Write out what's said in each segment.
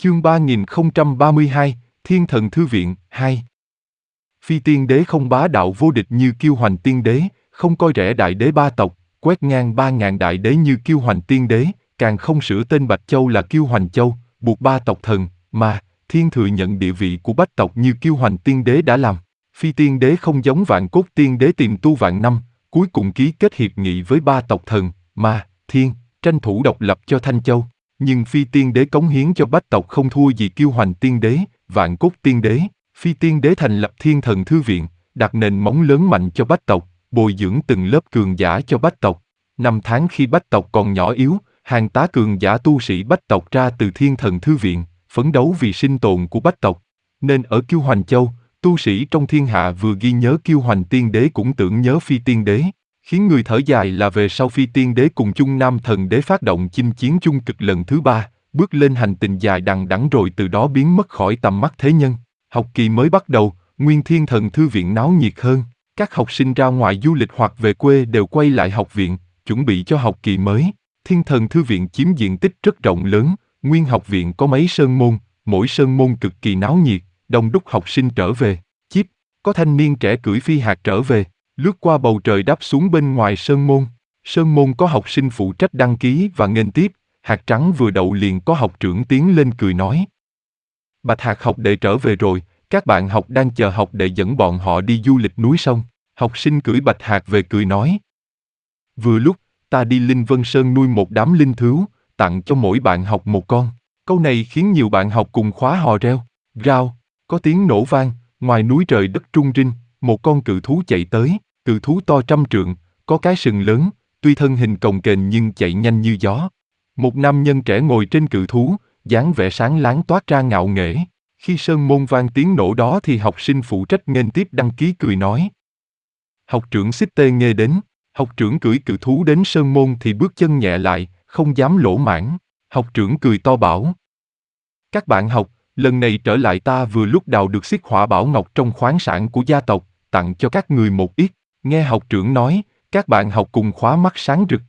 Chương 3032, Thiên Thần Thư Viện 2. Phi Tiên Đế không bá đạo vô địch như Kiêu Hoành Tiên Đế, không coi rẻ đại đế ba tộc, quét ngang 3.000 đại đế như Kiêu Hoành Tiên Đế, càng không sửa tên Bạch Châu là Kiêu Hoành Châu, buộc ba tộc thần, mà thiên thừa nhận địa vị của bách tộc như Kiêu Hoành Tiên Đế đã làm. Phi Tiên Đế không giống Vạn Cốt Tiên Đế tìm tu vạn năm, cuối cùng ký kết hiệp nghị với ba tộc thần, mà thiên, tranh thủ độc lập cho Thanh Châu. Nhưng Phi Tiên Đế cống hiến cho bách tộc không thua gì Kiêu Hoành Tiên Đế, Vạn Cốt Tiên Đế. Phi Tiên Đế thành lập Thiên Thần Thư Viện, đặt nền móng lớn mạnh cho bách tộc, bồi dưỡng từng lớp cường giả cho bách tộc. Năm tháng khi bách tộc còn nhỏ yếu, hàng tá cường giả tu sĩ bách tộc ra từ Thiên Thần Thư Viện, phấn đấu vì sinh tồn của bách tộc. Nên ở Kiêu Hoành Châu, tu sĩ trong thiên hạ vừa ghi nhớ Kiêu Hoành Tiên Đế cũng tưởng nhớ Phi Tiên Đế. Khiến người thở dài là về sau Phi Tiên Đế cùng Chung Nam Thần Đế phát động chinh chiến chung cực lần thứ 3, bước lên hành trình dài đằng đẵng rồi từ đó biến mất khỏi tầm mắt thế nhân. Học kỳ mới bắt đầu, Nguyên Thiên Thần Thư Viện náo nhiệt hơn. Các học sinh ra ngoài du lịch hoặc về quê đều quay lại học viện, chuẩn bị cho học kỳ mới. Thiên Thần Thư Viện chiếm diện tích rất rộng lớn, nguyên học viện có mấy sơn môn, mỗi sơn môn cực kỳ náo nhiệt, đông đúc học sinh trở về. Chíp, có thanh niên trẻ cưỡi phi hạt trở về, lướt qua bầu trời đáp xuống bên ngoài sơn môn. Sơn môn có học sinh phụ trách đăng ký và nghênh tiếp, hạt trắng vừa đậu liền có học trưởng tiến lên cười nói. Bạch hạt học đệ trở về rồi, các bạn học đang chờ học đệ dẫn bọn họ đi du lịch núi sông. Học sinh cưỡi bạch hạt về cười nói. Vừa lúc, ta đi Linh Vân Sơn nuôi một đám linh thú, tặng cho mỗi bạn học một con. Câu này khiến nhiều bạn học cùng khóa hò reo. Rao, có tiếng nổ vang, ngoài núi trời đất rung rinh, một con cự thú chạy tới. Cự thú to 100 trượng, có cái sừng lớn, tuy thân hình cồng kềnh nhưng chạy nhanh như gió. Một nam nhân trẻ ngồi trên cự thú, dáng vẻ sáng láng toát ra ngạo nghễ. Khi sơn môn vang tiếng nổ đó thì học sinh phụ trách nghênh tiếp đăng ký cười nói. Học trưởng xích tê nghe đến, học trưởng cưỡi cự thú đến sơn môn thì bước chân nhẹ lại, không dám lỗ mãng. Học trưởng cười to bảo. Các bạn học, lần này trở lại ta vừa lúc đào được xiết hỏa bảo ngọc trong khoáng sản của gia tộc, tặng cho các người một ít. Nghe học trưởng nói, các bạn học cùng khóa mắt sáng rực.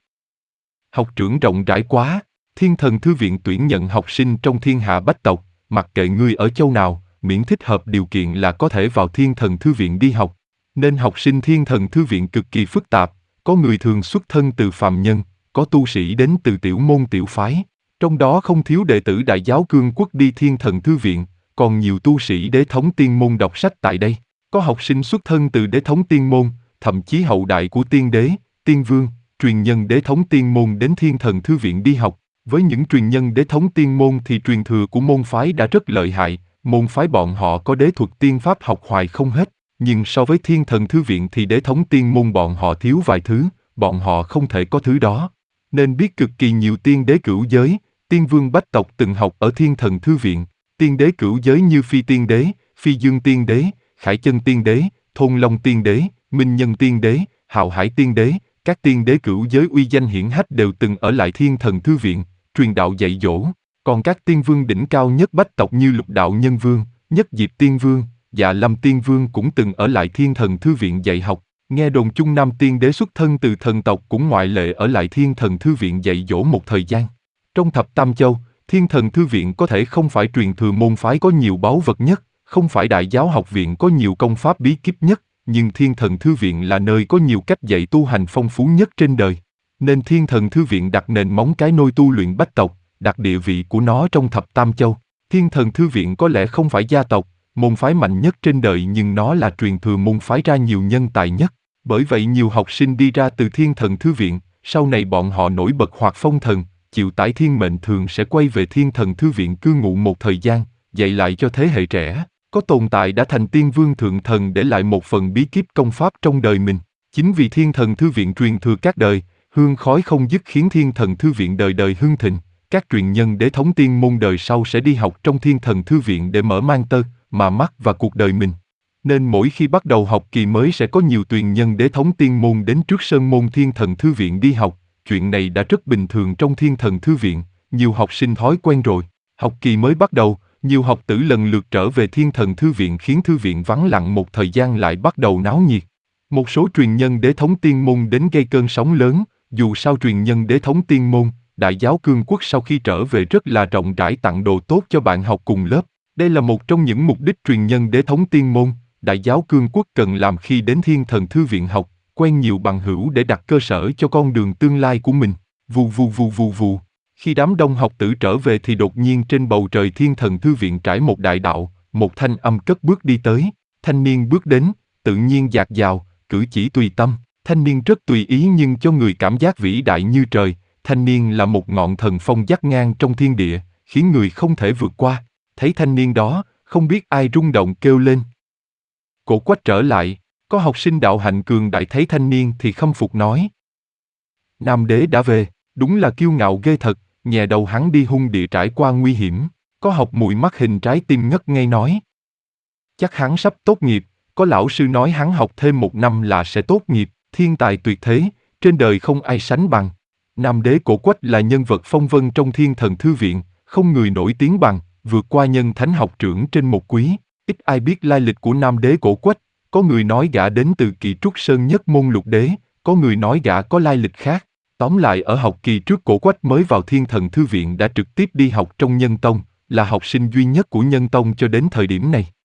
Học trưởng rộng rãi quá, Thiên Thần Thư Viện tuyển nhận học sinh trong thiên hạ bách tộc, mặc kệ ngươi ở châu nào, miễn thích hợp điều kiện là có thể vào Thiên Thần Thư Viện đi học. Nên học sinh Thiên Thần Thư Viện cực kỳ phức tạp, có người thường xuất thân từ phàm nhân, có tu sĩ đến từ tiểu môn tiểu phái. Trong đó không thiếu đệ tử Đại Giáo Cương Quốc đi Thiên Thần Thư Viện, còn nhiều tu sĩ đế thống tiên môn đọc sách tại đây. Có học sinh xuất thân từ đế thống tiên môn, thậm chí hậu đại của tiên đế, tiên vương, truyền nhân đế thống tiên môn đến Thiên Thần Thư Viện đi học. Với những truyền nhân đế thống tiên môn thì truyền thừa của môn phái đã rất lợi hại, môn phái bọn họ có đế thuật tiên pháp học hoài không hết. Nhưng so với Thiên Thần Thư Viện thì đế thống tiên môn bọn họ thiếu vài thứ, bọn họ không thể có thứ đó. Nên biết cực kỳ nhiều tiên đế cửu giới, tiên vương bách tộc từng học ở Thiên Thần Thư Viện. Tiên đế cửu giới như Phi Tiên Đế, Phi Dương Tiên Đế, Khải Chân Tiên Đế, Thôn Long Tiên Đế, Minh Nhân Tiên Đế, Hạo Hải Tiên Đế, các tiên đế cửu giới uy danh hiển hách đều từng ở lại Thiên Thần Thư Viện, truyền đạo dạy dỗ. Còn các tiên vương đỉnh cao nhất bách tộc như Lục Đạo Nhân Vương, Nhất Diệp Tiên Vương, Dạ Lâm Tiên Vương cũng từng ở lại Thiên Thần Thư Viện dạy học. Nghe đồn Chung Nam Tiên Đế xuất thân từ thần tộc cũng ngoại lệ ở lại Thiên Thần Thư Viện dạy dỗ một thời gian. Trong thập tam châu, Thiên Thần Thư Viện có thể không phải truyền thừa môn phái có nhiều báu vật nhất, không phải Đại Giáo Học Viện có nhiều công pháp bí kíp nhất, nhưng Thiên Thần Thư Viện là nơi có nhiều cách dạy tu hành phong phú nhất trên đời. Nên Thiên Thần Thư Viện đặt nền móng cái nôi tu luyện bách tộc, đặt địa vị của nó trong thập tam châu. Thiên Thần Thư Viện có lẽ không phải gia tộc, môn phái mạnh nhất trên đời nhưng nó là truyền thừa môn phái ra nhiều nhân tài nhất. Bởi vậy nhiều học sinh đi ra từ Thiên Thần Thư Viện, sau này bọn họ nổi bật hoặc phong thần, chịu tải thiên mệnh thường sẽ quay về Thiên Thần Thư Viện cư ngụ một thời gian, dạy lại cho thế hệ trẻ. Có tồn tại đã thành tiên vương thượng thần để lại một phần bí kíp công pháp trong đời mình. Chính vì Thiên Thần Thư Viện truyền thừa các đời, hương khói không dứt khiến Thiên Thần Thư Viện đời đời hưng thịnh. Các truyền nhân đế thống tiên môn đời sau sẽ đi học trong Thiên Thần Thư Viện để mở mang tơ, mà mắt và cuộc đời mình. Nên mỗi khi bắt đầu học kỳ mới sẽ có nhiều truyền nhân đế thống tiên môn đến trước sơn môn Thiên Thần Thư Viện đi học. Chuyện này đã rất bình thường trong Thiên Thần Thư Viện, nhiều học sinh thói quen rồi. Học kỳ mới bắt đầu, nhiều học tử lần lượt trở về Thiên Thần Thư Viện khiến thư viện vắng lặng một thời gian lại bắt đầu náo nhiệt. Một số truyền nhân đế thống tiên môn đến gây cơn sóng lớn, dù sao truyền nhân đế thống tiên môn, Đại giáo Cương Quốc sau khi trở về rất là rộng rãi tặng đồ tốt cho bạn học cùng lớp. Đây là một trong những mục đích truyền nhân đế thống tiên môn. Đại giáo Cương Quốc cần làm khi đến Thiên Thần Thư viện học, quen nhiều bằng hữu để đặt cơ sở cho con đường tương lai của mình. Vù vù vù vù vù. Khi đám đông học tử trở về thì đột nhiên trên bầu trời Thiên Thần Thư viện trải một đại đạo, một thanh âm cất bước đi tới. Thanh niên bước đến, tự nhiên dạt dào, cử chỉ tùy tâm. Thanh niên rất tùy ý nhưng cho người cảm giác vĩ đại như trời. Thanh niên là một ngọn thần phong dắt ngang trong thiên địa, khiến người không thể vượt qua. Thấy thanh niên đó, không biết ai rung động kêu lên. Cổ Quách trở lại, có học sinh đạo hạnh cường đại thấy thanh niên thì khâm phục nói. Nam đế đã về, đúng là kiêu ngạo ghê thật, nhè đầu hắn đi hung địa trải qua nguy hiểm. Có học muội mắt hình trái tim ngất ngây nói. Chắc hắn sắp tốt nghiệp, có lão sư nói hắn học thêm 1 năm là sẽ tốt nghiệp, thiên tài tuyệt thế, trên đời không ai sánh bằng. Nam đế Cổ Quách là nhân vật phong vân trong Thiên Thần Thư viện, không người nổi tiếng bằng, vượt qua nhân thánh học trưởng trên một quý. Ít ai biết lai lịch của Nam đế Cổ Quách, có người nói gã đến từ Kỳ Trúc Sơn Nhất Môn Lục Đế, có người nói gã có lai lịch khác. Tóm lại ở học kỳ trước Cổ Quách mới vào Thiên Thần Thư viện đã trực tiếp đi học trong Nhân Tông, là học sinh duy nhất của Nhân Tông cho đến thời điểm này.